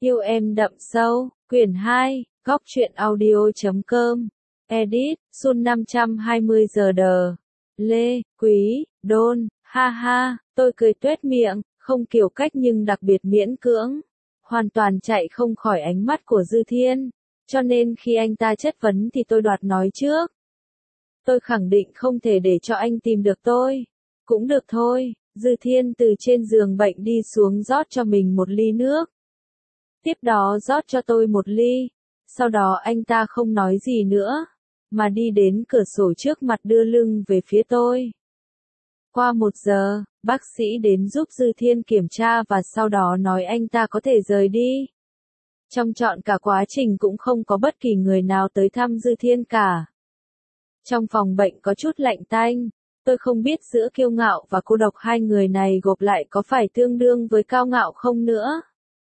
Yêu em đậm sâu, quyển 2, góc truyện audio.com, edit, Sun 520 giờ đờ, Lê, Quý, Đôn, ha ha, tôi cười tuét miệng, không kiểu cách nhưng đặc biệt miễn cưỡng, hoàn toàn chạy không khỏi ánh mắt của Dư Thiên, cho nên khi anh ta chất vấn thì tôi đoạt nói trước. Tôi khẳng định không thể để cho anh tìm được tôi. Cũng được thôi, Dư Thiên từ trên giường bệnh đi xuống rót cho mình một ly nước. Tiếp đó rót cho tôi một ly. Sau đó anh ta không nói gì nữa, mà đi đến cửa sổ trước mặt đưa lưng về phía tôi. Qua 1 giờ, bác sĩ đến giúp Dư Thiên kiểm tra và sau đó nói anh ta có thể rời đi. Trong trọn cả quá trình cũng không có bất kỳ người nào tới thăm Dư Thiên cả. Trong phòng bệnh có chút lạnh tanh, tôi không biết giữa kiêu ngạo và cô độc hai người này gộp lại có phải tương đương với cao ngạo không nữa.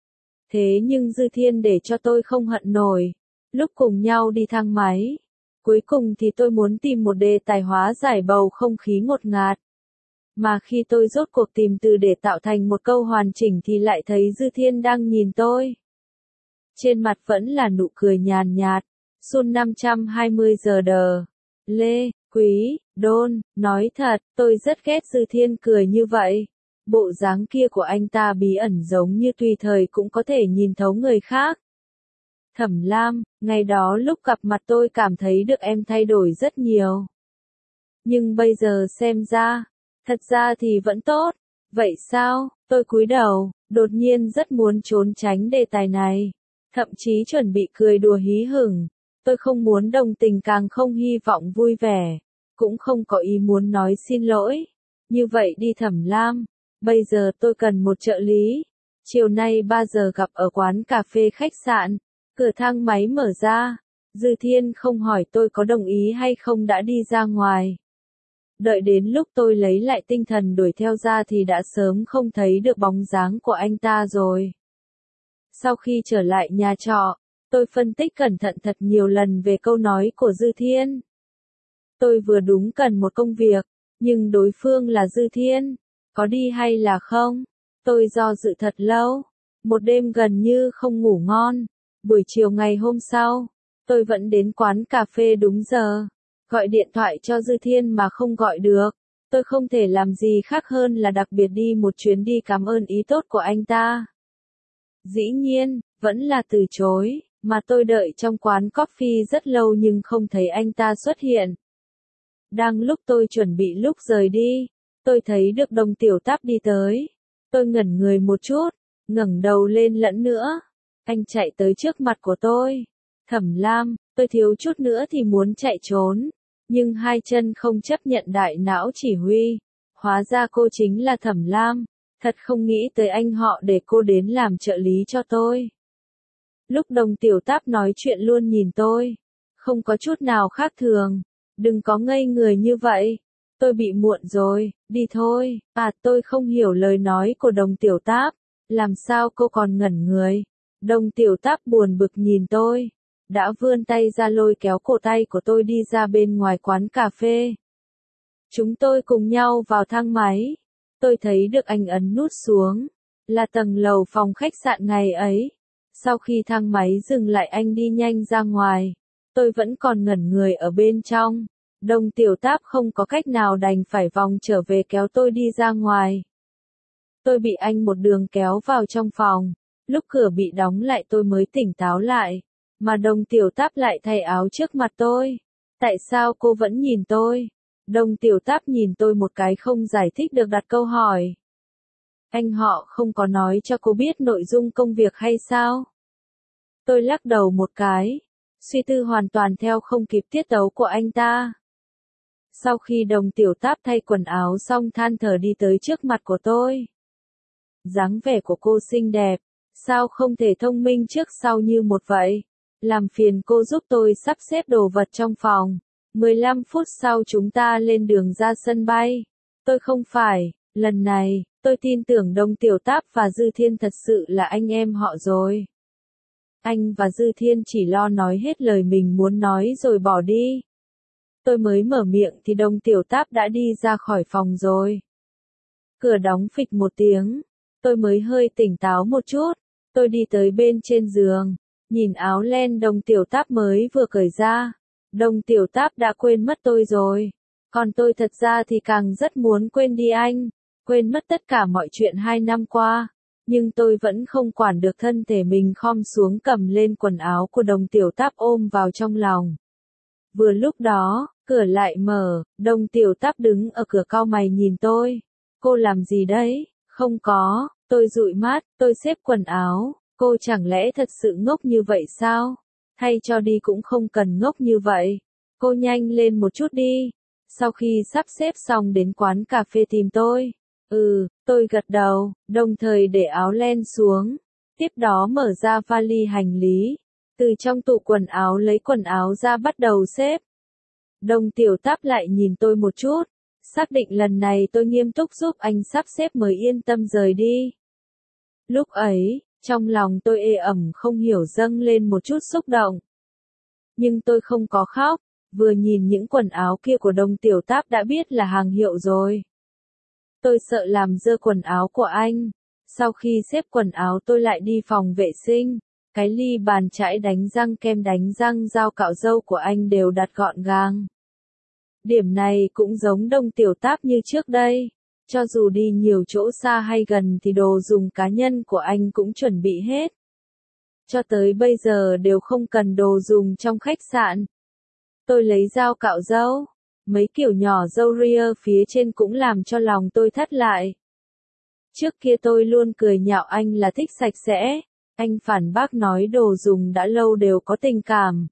Thế nhưng Dư Thiên để cho tôi không hận nổi, lúc cùng nhau đi thang máy. Cuối cùng thì tôi muốn tìm một đề tài hóa giải bầu không khí ngột ngạt. Mà khi tôi rốt cuộc tìm từ để tạo thành một câu hoàn chỉnh thì lại thấy Dư Thiên đang nhìn tôi. Trên mặt vẫn là nụ cười nhàn nhạt, Sun 520 giờ đờ. Lê, Quý, Đôn, nói thật, tôi rất ghét Dư Thiên cười như vậy. Bộ dáng kia của anh ta bí ẩn giống như tùy thời cũng có thể nhìn thấu người khác. Thẩm Lam, ngày đó lúc gặp mặt tôi cảm thấy được em thay đổi rất nhiều. Nhưng bây giờ xem ra, thật ra thì vẫn tốt. Vậy sao? Tôi cúi đầu, đột nhiên rất muốn trốn tránh đề tài này. Thậm chí chuẩn bị cười đùa hí hửng. Tôi không muốn đồng tình càng không hy vọng vui vẻ. Cũng không có ý muốn nói xin lỗi. Như vậy đi Thẩm Lam. Bây giờ tôi cần một trợ lý. Chiều nay 3 giờ gặp ở quán cà phê khách sạn. Cửa thang máy mở ra. Dư Thiên không hỏi tôi có đồng ý hay không đã đi ra ngoài. Đợi đến lúc tôi lấy lại tinh thần đuổi theo ra thì đã sớm không thấy được bóng dáng của anh ta rồi. Sau khi trở lại nhà trọ, tôi phân tích cẩn thận thật nhiều lần về câu nói của Dư Thiên. Tôi vừa đúng cần một công việc, nhưng đối phương là Dư Thiên. Có đi hay là không? Tôi do dự thật lâu. Một đêm gần như không ngủ ngon. Buổi chiều ngày hôm sau, tôi vẫn đến quán cà phê đúng giờ. Gọi điện thoại cho Dư Thiên mà không gọi được. Tôi không thể làm gì khác hơn là đặc biệt đi một chuyến đi cảm ơn ý tốt của anh ta. Dĩ nhiên, vẫn là từ chối, mà tôi đợi trong quán coffee rất lâu nhưng không thấy anh ta xuất hiện. Đang lúc tôi chuẩn bị lúc rời đi, tôi thấy được Đồng Tiểu Táp đi tới. Tôi ngẩn người một chút, ngẩng đầu lên lẫn nữa. Anh chạy tới trước mặt của tôi. Thẩm Lam, tôi thiếu chút nữa thì muốn chạy trốn. Nhưng hai chân không chấp nhận đại não chỉ huy. Hóa ra cô chính là Thẩm Lam. Thật không nghĩ tới anh họ để cô đến làm trợ lý cho tôi. Lúc Đồng Tiểu Táp nói chuyện luôn nhìn tôi. Không có chút nào khác thường. Đừng có ngây người như vậy. Tôi bị muộn rồi, đi thôi. À, tôi không hiểu lời nói của Đồng Tiểu Táp. Làm sao cô còn ngẩn người? Đồng Tiểu Táp buồn bực nhìn tôi. Đã vươn tay ra lôi kéo cổ tay của tôi đi ra bên ngoài quán cà phê. Chúng tôi cùng nhau vào thang máy. Tôi thấy được anh ấn nút xuống. Là tầng lầu phòng khách sạn ngày ấy. Sau khi thang máy dừng lại anh đi nhanh ra ngoài. Tôi vẫn còn ngẩn người ở bên trong. Đồng Tiểu Táp không có cách nào đành phải vòng trở về kéo tôi đi ra ngoài. Tôi bị anh một đường kéo vào trong phòng. Lúc cửa bị đóng lại tôi mới tỉnh táo lại. Mà Đồng Tiểu Táp lại thay áo trước mặt tôi. Tại sao cô vẫn nhìn tôi? Đồng Tiểu Táp nhìn tôi một cái không giải thích được đặt câu hỏi. Anh họ không có nói cho cô biết nội dung công việc hay sao? Tôi lắc đầu một cái. Suy tư hoàn toàn theo không kịp tiết tấu của anh ta. Sau khi Đồng Tiểu Táp thay quần áo xong than thở đi tới trước mặt của tôi. Dáng vẻ của cô xinh đẹp. Sao không thể thông minh trước sau như một vậy? Làm phiền cô giúp tôi sắp xếp đồ vật trong phòng. 15 phút sau chúng ta lên đường ra sân bay. Tôi không phải, lần này, tôi tin tưởng Đồng Tiểu Táp và Dư Thiên thật sự là anh em họ rồi. Anh và Dư Thiên chỉ lo nói hết lời mình muốn nói rồi bỏ đi. Tôi mới mở miệng thì Đồng Tiểu Táp đã đi ra khỏi phòng rồi. Cửa đóng phịch một tiếng. Tôi mới hơi tỉnh táo một chút. Tôi đi tới bên trên giường, nhìn áo len Đồng Tiểu Táp mới vừa cởi ra. Đồng Tiểu Táp đã quên mất tôi rồi. Còn tôi thật ra thì càng rất muốn quên đi anh, quên mất tất cả mọi chuyện 2 năm qua. Nhưng tôi vẫn không quản được thân thể mình khom xuống cầm lên quần áo của Đồng Tiểu Táp ôm vào trong lòng. Vừa lúc đó, cửa lại mở, Đồng Tiểu Táp đứng ở cửa cau mày nhìn tôi. Cô làm gì đấy? Không có, tôi dụi mắt, tôi xếp quần áo. Cô chẳng lẽ thật sự ngốc như vậy sao? Thay cho đi cũng không cần ngốc như vậy. Cô nhanh lên một chút đi. Sau khi sắp xếp xong đến quán cà phê tìm tôi. Tôi gật đầu, đồng thời để áo len xuống. Tiếp đó mở ra vali hành lý. Từ trong tủ quần áo lấy quần áo ra bắt đầu xếp. Đồng Tiểu Táp lại nhìn tôi một chút. Xác định lần này tôi nghiêm túc giúp anh sắp xếp mới yên tâm rời đi. Lúc ấy, trong lòng tôi ê ẩm không hiểu dâng lên một chút xúc động. Nhưng tôi không có khóc, vừa nhìn những quần áo kia của Đồng Tiểu Táp đã biết là hàng hiệu rồi. Tôi sợ làm dơ quần áo của anh. Sau khi xếp quần áo tôi lại đi phòng vệ sinh. Cái ly bàn chải đánh răng kem đánh răng dao cạo râu của anh đều đặt gọn gàng. Điểm này cũng giống Đồng Tiểu Táp như trước đây. Cho dù đi nhiều chỗ xa hay gần thì đồ dùng cá nhân của anh cũng chuẩn bị hết. Cho tới bây giờ đều không cần đồ dùng trong khách sạn. Tôi lấy dao cạo râu. Mấy kiểu nhỏ râu ria phía trên cũng làm cho lòng tôi thắt lại. Trước kia tôi luôn cười nhạo anh là thích sạch sẽ. Anh phản bác nói đồ dùng đã lâu đều có tình cảm.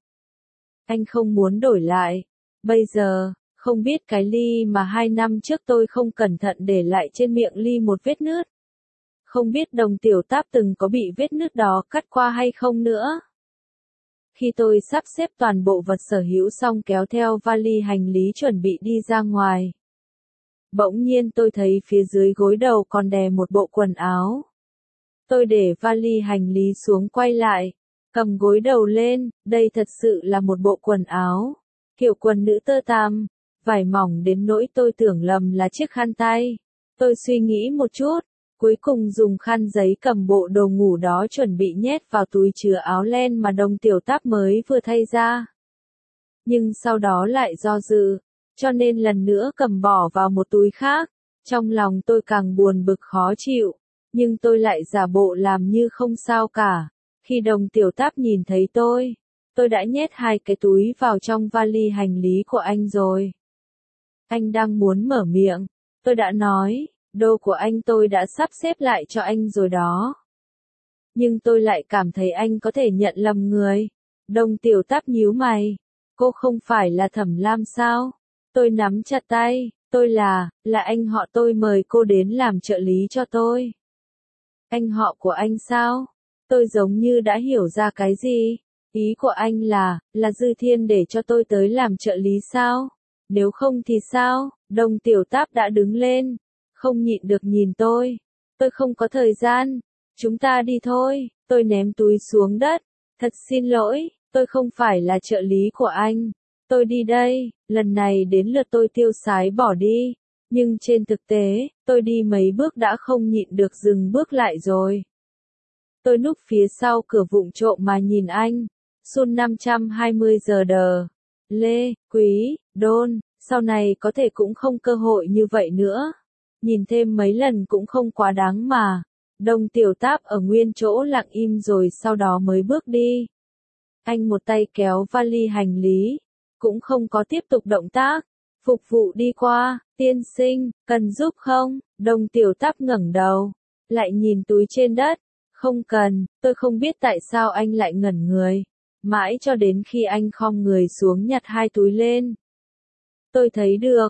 Anh không muốn đổi lại. Bây giờ, không biết cái ly mà 2 năm trước tôi không cẩn thận để lại trên miệng ly một vết nứt. Không biết Đồng Tiểu Táp từng có bị vết nứt đó cắt qua hay không nữa. Khi tôi sắp xếp toàn bộ vật sở hữu xong kéo theo vali hành lý chuẩn bị đi ra ngoài. Bỗng nhiên tôi thấy phía dưới gối đầu còn đè một bộ quần áo. Tôi để vali hành lý xuống quay lại, cầm gối đầu lên, đây thật sự là một bộ quần áo. Kiểu quần nữ tơ tằm, vải mỏng đến nỗi tôi tưởng lầm là chiếc khăn tay. Tôi suy nghĩ một chút. Cuối cùng dùng khăn giấy cầm bộ đồ ngủ đó chuẩn bị nhét vào túi chứa áo len mà Đồng Tiểu Táp mới vừa thay ra. Nhưng sau đó lại do dự, cho nên lần nữa cầm bỏ vào một túi khác. Trong lòng tôi càng buồn bực khó chịu, nhưng tôi lại giả bộ làm như không sao cả. Khi Đồng Tiểu Táp nhìn thấy tôi đã nhét 2 cái túi vào trong vali hành lý của anh rồi. Anh đang muốn mở miệng, tôi đã nói. Đồ của anh tôi đã sắp xếp lại cho anh rồi đó. Nhưng tôi lại cảm thấy anh có thể nhận lầm người. Đồng Tiểu Táp nhíu mày. Cô không phải là Thẩm Lam sao? Tôi nắm chặt tay. Tôi là anh họ tôi mời cô đến làm trợ lý cho tôi. Anh họ của anh sao? Tôi giống như đã hiểu ra cái gì. Ý của anh là Dư Thiên để cho tôi tới làm trợ lý sao? Nếu không thì sao? Đồng Tiểu Táp đã đứng lên. Không nhịn được nhìn tôi. Tôi không có thời gian. Chúng ta đi thôi. Tôi ném túi xuống đất. Thật xin lỗi, tôi không phải là trợ lý của anh. Tôi đi đây, lần này đến lượt tôi tiêu sái bỏ đi. Nhưng trên thực tế, tôi đi mấy bước đã không nhịn được dừng bước lại rồi. Tôi núp phía sau cửa vụng trộm mà nhìn anh. Sun 520 giờ đờ. Lê, Quý, Đôn, sau này có thể cũng không cơ hội như vậy nữa. Nhìn thêm mấy lần cũng không quá đáng mà. Đồng Tiểu Táp ở nguyên chỗ lặng im rồi sau đó mới bước đi. Anh một tay kéo vali hành lý, cũng không có tiếp tục động tác. Phục vụ đi qua, tiên sinh, cần giúp không? Đồng Tiểu Táp ngẩng đầu, lại nhìn túi trên đất. Không cần, tôi không biết tại sao anh lại ngẩn người. Mãi cho đến khi anh khom người xuống nhặt 2 túi lên. Tôi thấy được,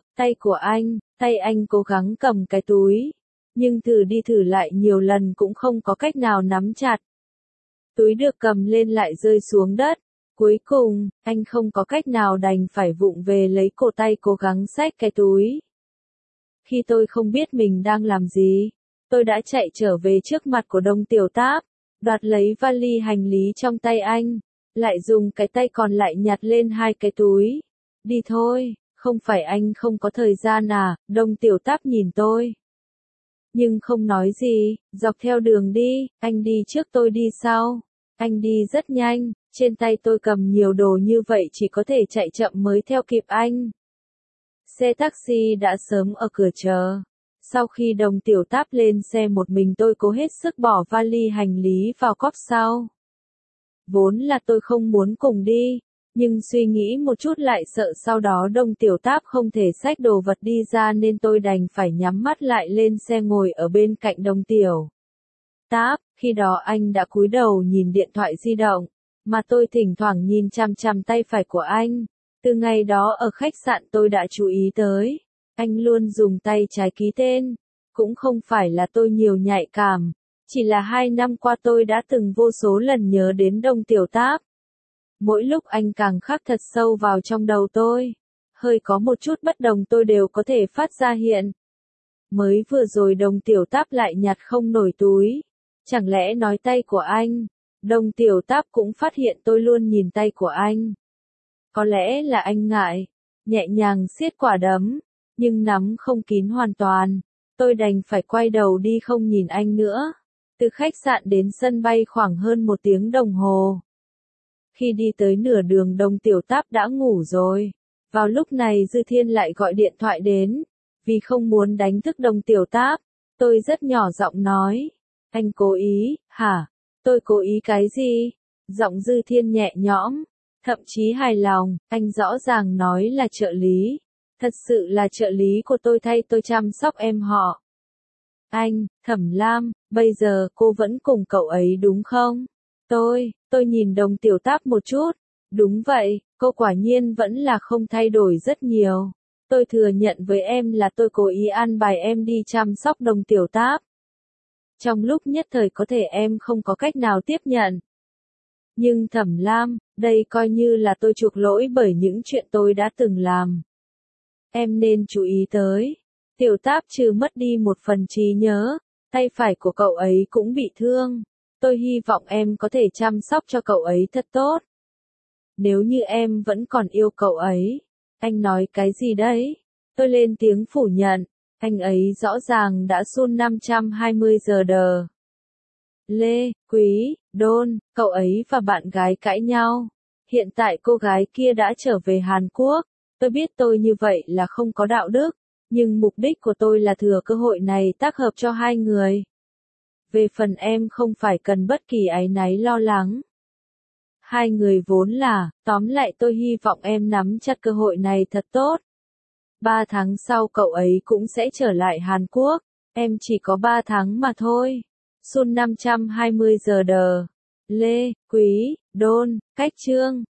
tay anh cố gắng cầm cái túi. Nhưng thử đi thử lại nhiều lần cũng không có cách nào nắm chặt. Túi được cầm lên lại rơi xuống đất. Cuối cùng, anh không có cách nào đành phải vụng về lấy cổ tay cố gắng xách cái túi. Khi tôi không biết mình đang làm gì, tôi đã chạy trở về trước mặt của Đồng Tiểu Táp, đoạt lấy vali hành lý trong tay anh, lại dùng cái tay còn lại nhặt lên 2 cái túi. Đi thôi, không phải anh không có thời gian à? Đồng Tiểu Táp nhìn tôi. nhưng không nói gì, dọc theo đường đi, anh đi trước tôi đi sau. Anh đi rất nhanh, trên tay tôi cầm nhiều đồ như vậy chỉ có thể chạy chậm mới theo kịp anh. Xe taxi đã sớm ở cửa chờ. Sau khi Đồng Tiểu Táp lên xe một mình tôi cố hết sức bỏ vali hành lý vào cốp sau. Vốn là tôi không muốn cùng đi, nhưng suy nghĩ một chút lại sợ sau đó Đồng Tiểu Táp không thể xách đồ vật đi ra nên tôi đành phải nhắm mắt lại lên xe ngồi ở bên cạnh Đồng Tiểu Táp. Khi đó anh đã cúi đầu nhìn điện thoại di động, mà tôi thỉnh thoảng nhìn chằm chằm tay phải của anh. Từ ngày đó ở khách sạn tôi đã chú ý tới, anh luôn dùng tay trái ký tên. Cũng không phải là tôi nhiều nhạy cảm, chỉ là 2 năm qua tôi đã từng vô số lần nhớ đến Đồng Tiểu Táp. Mỗi lúc anh càng khắc thật sâu vào trong đầu tôi, hơi có một chút bất đồng tôi đều có thể phát ra hiện. Mới vừa rồi Đồng Tiểu Táp lại nhặt không nổi túi. Chẳng lẽ nói tay của anh? Đồng Tiểu Táp cũng phát hiện tôi luôn nhìn tay của anh. Có lẽ là anh ngại, nhẹ nhàng siết quả đấm, nhưng nắm không kín hoàn toàn. Tôi đành phải quay đầu đi không nhìn anh nữa. Từ khách sạn đến sân bay khoảng hơn 1 tiếng đồng hồ. Khi đi tới nửa đường Đồng Tiểu Táp đã ngủ rồi. Vào lúc này Dư Thiên lại gọi điện thoại đến. Vì không muốn đánh thức Đồng Tiểu Táp, tôi rất nhỏ giọng nói. Anh cố ý, hả? Tôi cố ý cái gì? Giọng Dư Thiên nhẹ nhõm, thậm chí hài lòng, anh rõ ràng nói là trợ lý. Thật sự là trợ lý của tôi thay tôi chăm sóc em họ. Anh, Thẩm Lam, bây giờ cô vẫn cùng cậu ấy đúng không? Tôi nhìn Đồng Tiểu Táp một chút. Đúng vậy, cô quả nhiên vẫn là không thay đổi rất nhiều. Tôi thừa nhận với em là tôi cố ý an bài em đi chăm sóc Đồng Tiểu Táp. Trong lúc nhất thời có thể em không có cách nào tiếp nhận. Nhưng Thẩm Lam, đây coi như là tôi chuộc lỗi bởi những chuyện tôi đã từng làm. Em nên chú ý tới. Tiểu Táp trừ mất đi một phần trí nhớ, tay phải của cậu ấy cũng bị thương. Tôi hy vọng em có thể chăm sóc cho cậu ấy thật tốt. Nếu như em vẫn còn yêu cậu ấy. Anh nói cái gì đấy? Tôi lên tiếng phủ nhận. Anh ấy rõ ràng đã sun 520 giờ đờ. Lê, Quý, Đôn, cậu ấy và bạn gái cãi nhau. Hiện tại cô gái kia đã trở về Hàn Quốc. Tôi biết tôi như vậy là không có đạo đức, nhưng mục đích của tôi là thừa cơ hội này tác hợp cho hai người. Về phần em không phải cần bất kỳ áy náy lo lắng. Hai người vốn là, tóm lại tôi hy vọng em nắm chặt cơ hội này thật tốt. 3 tháng sau cậu ấy cũng sẽ trở lại Hàn Quốc, em chỉ có 3 tháng mà thôi. Sun 520 giờ đờ. Lê, Quý, Đôn, Cách Chương.